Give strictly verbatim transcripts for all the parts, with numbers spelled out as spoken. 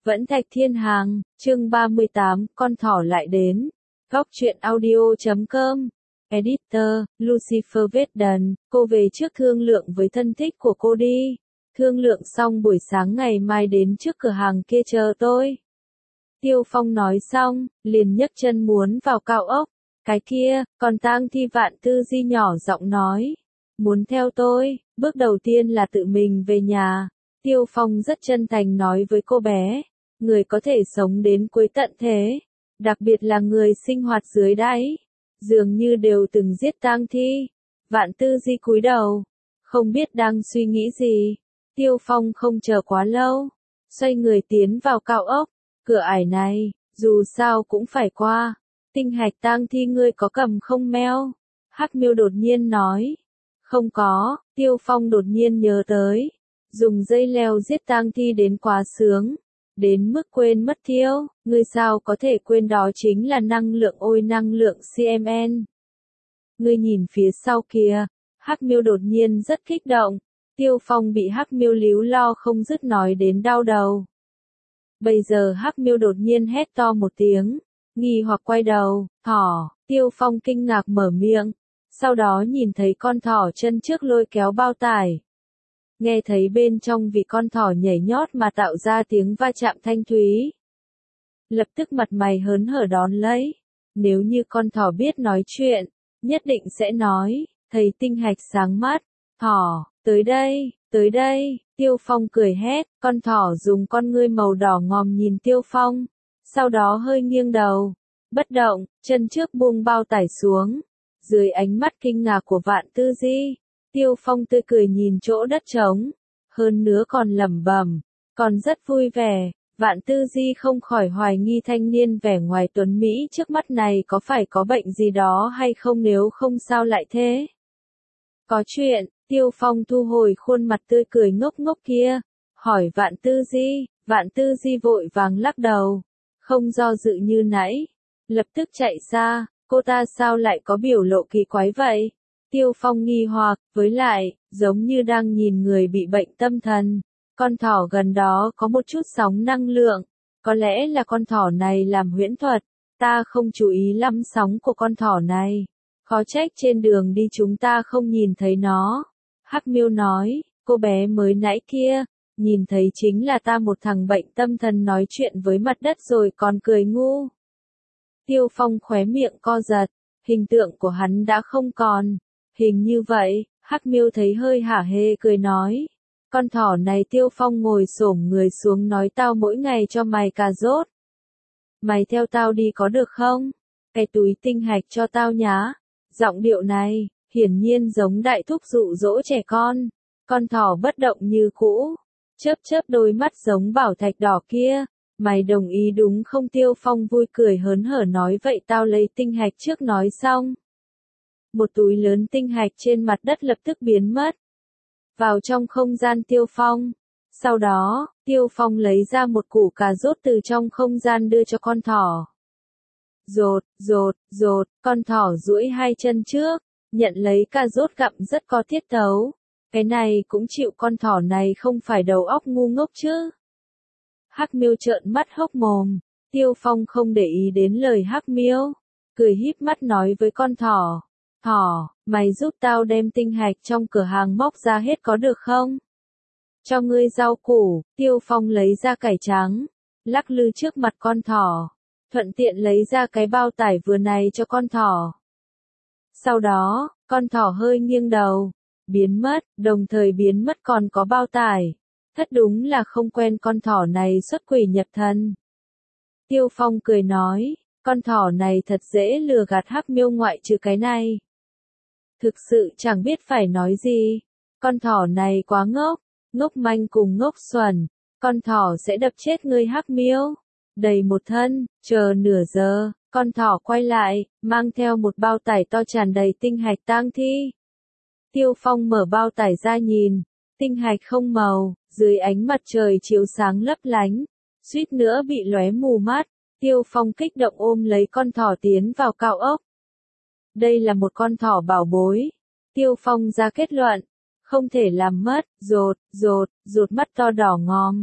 Vẫn Thạch Thiên Hàng, chương ba mươi tám, con thỏ lại đến. Góc truyện audio chấm com. Editor, Lucifer Vết cô về trước thương lượng với thân thích của cô đi. Thương lượng xong buổi sáng ngày mai đến trước cửa hàng kia chờ tôi. Tiêu Phong nói xong, liền nhấc chân muốn vào cao ốc. Cái kia, còn Tang Thi Vạn Tư Di nhỏ giọng nói. Muốn theo tôi, bước đầu tiên là tự mình về nhà. Tiêu Phong rất chân thành nói với cô bé. Người có thể sống đến cuối tận thế. Đặc biệt là người sinh hoạt dưới đáy. Dường như đều từng giết tang thi. Vạn Tư Di cúi đầu. Không biết đang suy nghĩ gì. Tiêu Phong không chờ quá lâu. Xoay người tiến vào cao ốc. Cửa ải này, dù sao cũng phải qua. Tinh hạch tang thi ngươi có cầm không Meo? Hắc Miêu đột nhiên nói. Không có, Tiêu Phong đột nhiên nhớ tới. Dùng dây leo giết tang thi đến quá sướng. Đến mức quên mất thiêu, ngươi sao có thể quên đó chính là năng lượng ôi năng lượng xê em en. Ngươi nhìn phía sau kia, Hắc Miêu đột nhiên rất kích động. Tiêu Phong bị Hắc Miêu líu lo không dứt nói đến đau đầu. Bây giờ Hắc Miêu đột nhiên hét to một tiếng, nghi hoặc quay đầu, thỏ, Tiêu Phong kinh ngạc mở miệng, sau đó nhìn thấy con thỏ chân trước lôi kéo bao tải. Nghe thấy bên trong vị con thỏ nhảy nhót mà tạo ra tiếng va chạm thanh thúy. Lập tức mặt mày hớn hở đón lấy. Nếu như con thỏ biết nói chuyện, nhất định sẽ nói, thấy tinh hạch sáng mắt. Thỏ, tới đây, tới đây, Tiêu Phong cười hét, con thỏ dùng con ngươi màu đỏ ngòm nhìn Tiêu Phong. Sau đó hơi nghiêng đầu, bất động, chân trước buông bao tải xuống. Dưới ánh mắt kinh ngạc của Vạn Tư Di. Tiêu Phong tươi cười nhìn chỗ đất trống, hơn nữa còn lẩm bẩm, còn rất vui vẻ. Vạn Tư Di không khỏi hoài nghi thanh niên vẻ ngoài tuấn Mỹ trước mắt này có phải có bệnh gì đó hay không, nếu không sao lại thế. Có chuyện, Tiêu Phong thu hồi khuôn mặt tươi cười ngốc ngốc kia, hỏi Vạn Tư Di. Vạn Tư Di vội vàng lắc đầu, không do dự như nãy, lập tức chạy xa. Cô ta sao lại có biểu lộ kỳ quái vậy? Tiêu Phong nghi hoặc, với lại, giống như đang nhìn người bị bệnh tâm thần. Con thỏ gần đó có một chút sóng năng lượng. Có lẽ là con thỏ này làm huyễn thuật. Ta không chú ý lắm sóng của con thỏ này. Khó trách trên đường đi chúng ta không nhìn thấy nó. Hắc Miêu nói, cô bé mới nãy kia, nhìn thấy chính là ta một thằng bệnh tâm thần nói chuyện với mặt đất rồi còn cười ngu. Tiêu Phong khóe miệng co giật, hình tượng của hắn đã không còn. Hình như vậy, Hắc Miêu thấy hơi hả hê cười nói. Con thỏ này Tiêu Phong ngồi xổm người xuống nói tao mỗi ngày cho mày cà rốt. Mày theo tao đi có được không? Cái túi tinh hạch cho tao nhá. Giọng điệu này, hiển nhiên giống đại thúc dụ dỗ trẻ con. Con thỏ bất động như cũ. Chớp chớp đôi mắt giống bảo thạch đỏ kia. Mày đồng ý đúng không? Tiêu Phong vui cười hớn hở nói vậy tao lấy tinh hạch trước nói xong. Một túi lớn tinh hạch trên mặt đất lập tức biến mất. Vào trong không gian Tiêu Phong. Sau đó, Tiêu Phong lấy ra một củ cà rốt từ trong không gian đưa cho con thỏ. Rột, rột, rột, con thỏ duỗi hai chân trước, nhận lấy cà rốt gặm rất có tiết tấu. Cái này cũng chịu, con thỏ này không phải đầu óc ngu ngốc chứ. Hắc Miêu trợn mắt hốc mồm. Tiêu Phong không để ý đến lời Hắc Miêu, cười híp mắt nói với con thỏ. Thỏ, mày giúp tao đem tinh hạch trong cửa hàng móc ra hết có được không? Cho ngươi rau củ. Tiêu Phong lấy ra cải trắng, lắc lư trước mặt con thỏ, thuận tiện lấy ra cái bao tải vừa này cho con thỏ. Sau đó, con thỏ hơi nghiêng đầu, biến mất, đồng thời biến mất còn có bao tải. Thật đúng là không quen con thỏ này xuất quỷ nhập thần. Tiêu Phong cười nói, con thỏ này thật dễ lừa gạt. Hắc Miêu ngoại trừ cái này. Thực sự chẳng biết phải nói gì. Con thỏ này quá ngốc, ngốc manh cùng ngốc xuẩn. Con thỏ sẽ đập chết ngươi Hắc Miêu. Đầy một thân, chờ nửa giờ, con thỏ quay lại, mang theo một bao tải to tràn đầy tinh hạch tang thi. Tiêu Phong mở bao tải ra nhìn, tinh hạch không màu, dưới ánh mặt trời chiếu sáng lấp lánh, suýt nữa bị lóe mù mắt. Tiêu Phong kích động ôm lấy con thỏ tiến vào cao ốc. Đây là một con thỏ bảo bối. Tiêu Phong ra kết luận, không thể làm mất. Rột, rột, rột mắt to đỏ ngòm,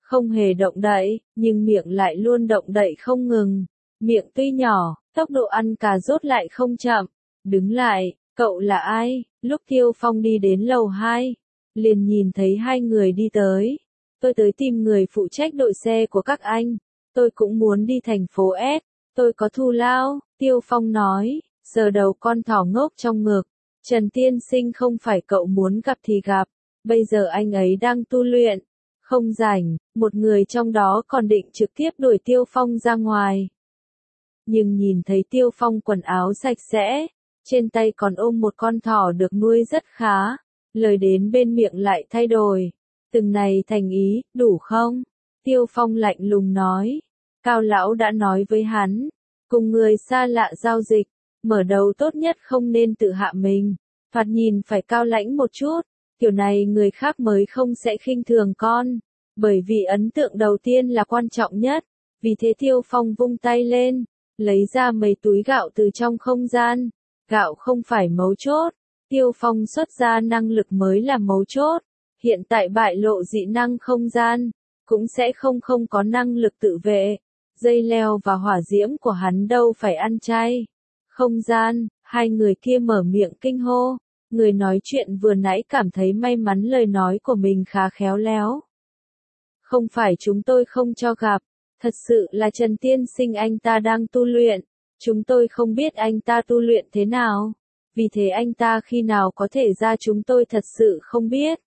không hề động đậy, nhưng miệng lại luôn động đậy không ngừng. Miệng tuy nhỏ, tốc độ ăn cà rốt lại không chậm. Đứng lại, cậu là ai? Lúc Tiêu Phong đi đến lầu hai, liền nhìn thấy hai người đi tới. Tôi tới tìm người phụ trách đội xe của các anh. Tôi cũng muốn đi thành phố S. Tôi có thù lao, Tiêu Phong nói, sờ đầu con thỏ ngốc trong ngực. Trần tiên sinh không phải cậu muốn gặp thì gặp. Bây giờ anh ấy đang tu luyện. Không rảnh, một người trong đó còn định trực tiếp đuổi Tiêu Phong ra ngoài. Nhưng nhìn thấy Tiêu Phong quần áo sạch sẽ, trên tay còn ôm một con thỏ được nuôi rất khá, lời đến bên miệng lại thay đổi. Từng này thành ý, đủ không? Tiêu Phong lạnh lùng nói. Cao lão đã nói với hắn, cùng người xa lạ giao dịch, mở đầu tốt nhất không nên tự hạ mình, thoạt nhìn phải cao lãnh một chút, kiểu này người khác mới không sẽ khinh thường con, bởi vì ấn tượng đầu tiên là quan trọng nhất. Vì thế Tiêu Phong vung tay lên, lấy ra mấy túi gạo từ trong không gian. Gạo không phải mấu chốt, Tiêu Phong xuất ra năng lực mới là mấu chốt. Hiện tại bại lộ dị năng không gian, cũng sẽ không không có năng lực tự vệ. Dây leo và hỏa diễm của hắn đâu phải ăn chay. Không gian, hai người kia mở miệng kinh hô. Người nói chuyện vừa nãy cảm thấy may mắn lời nói của mình khá khéo léo. Không phải chúng tôi không cho gặp, thật sự là Trần tiên sinh anh ta đang tu luyện. Chúng tôi không biết anh ta tu luyện thế nào, vì thế anh ta khi nào có thể ra chúng tôi thật sự không biết.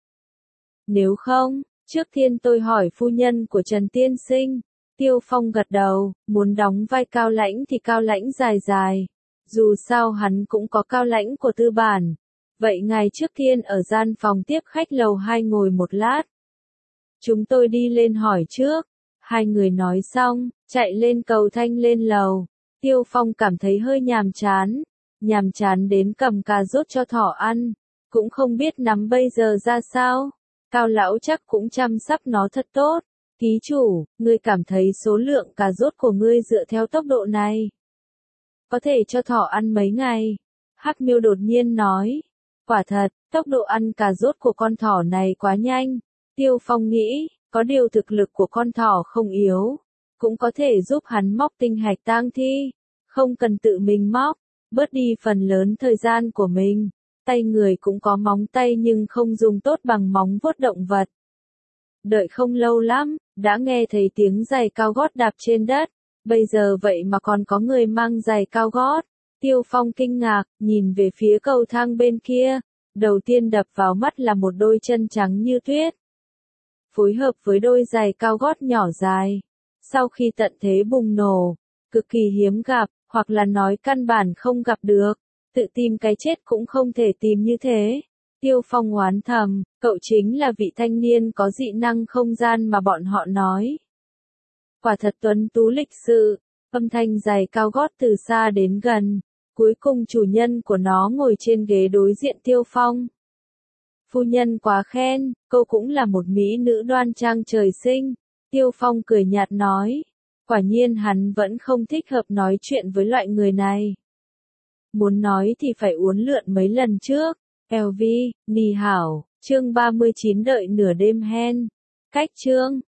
Nếu không, trước tiên tôi hỏi phu nhân của Trần tiên sinh. Tiêu Phong gật đầu, muốn đóng vai cao lãnh thì cao lãnh dài dài. Dù sao hắn cũng có cao lãnh của tư bản. Vậy ngài trước tiên ở gian phòng tiếp khách lầu hai ngồi một lát. Chúng tôi đi lên hỏi trước. Hai người nói xong, chạy lên cầu thang lên lầu. Tiêu Phong cảm thấy hơi nhàm chán. Nhàm chán đến cầm cà rốt cho thỏ ăn. Cũng không biết nắm bây giờ ra sao. Cao lão chắc cũng chăm sóc nó thật tốt. Ký chủ, ngươi cảm thấy số lượng cà rốt của ngươi dựa theo tốc độ này có thể cho thỏ ăn mấy ngày? Hắc Miêu đột nhiên nói. Quả thật, tốc độ ăn cà rốt của con thỏ này quá nhanh. Tiêu Phong nghĩ, có điều thực lực của con thỏ không yếu, cũng có thể giúp hắn móc tinh hạch tang thi. Không cần tự mình móc, bớt đi phần lớn thời gian của mình. Tay người cũng có móng tay nhưng không dùng tốt bằng móng vuốt động vật. Đợi không lâu lắm, đã nghe thấy tiếng giày cao gót đạp trên đất. Bây giờ vậy mà còn có người mang giày cao gót. Tiêu Phong kinh ngạc, nhìn về phía cầu thang bên kia. Đầu tiên đập vào mắt là một đôi chân trắng như tuyết, phối hợp với đôi giày cao gót nhỏ dài. Sau khi tận thế bùng nổ, cực kỳ hiếm gặp, hoặc là nói căn bản không gặp được. Tự tìm cái chết cũng không thể tìm như thế. Tiêu Phong oán thầm, cậu chính là vị thanh niên có dị năng không gian mà bọn họ nói. Quả thật tuấn tú lịch sự, âm thanh giày cao gót từ xa đến gần. Cuối cùng chủ nhân của nó ngồi trên ghế đối diện Tiêu Phong. Phu nhân quá khen, cô cũng là một mỹ nữ đoan trang trời sinh. Tiêu Phong cười nhạt nói. Quả nhiên hắn vẫn không thích hợp nói chuyện với loại người này. Muốn nói thì phải uốn lượn mấy lần trước. lờ vê, Nì Hảo, chương ba mươi chín đợi nửa đêm hen. Cách chương.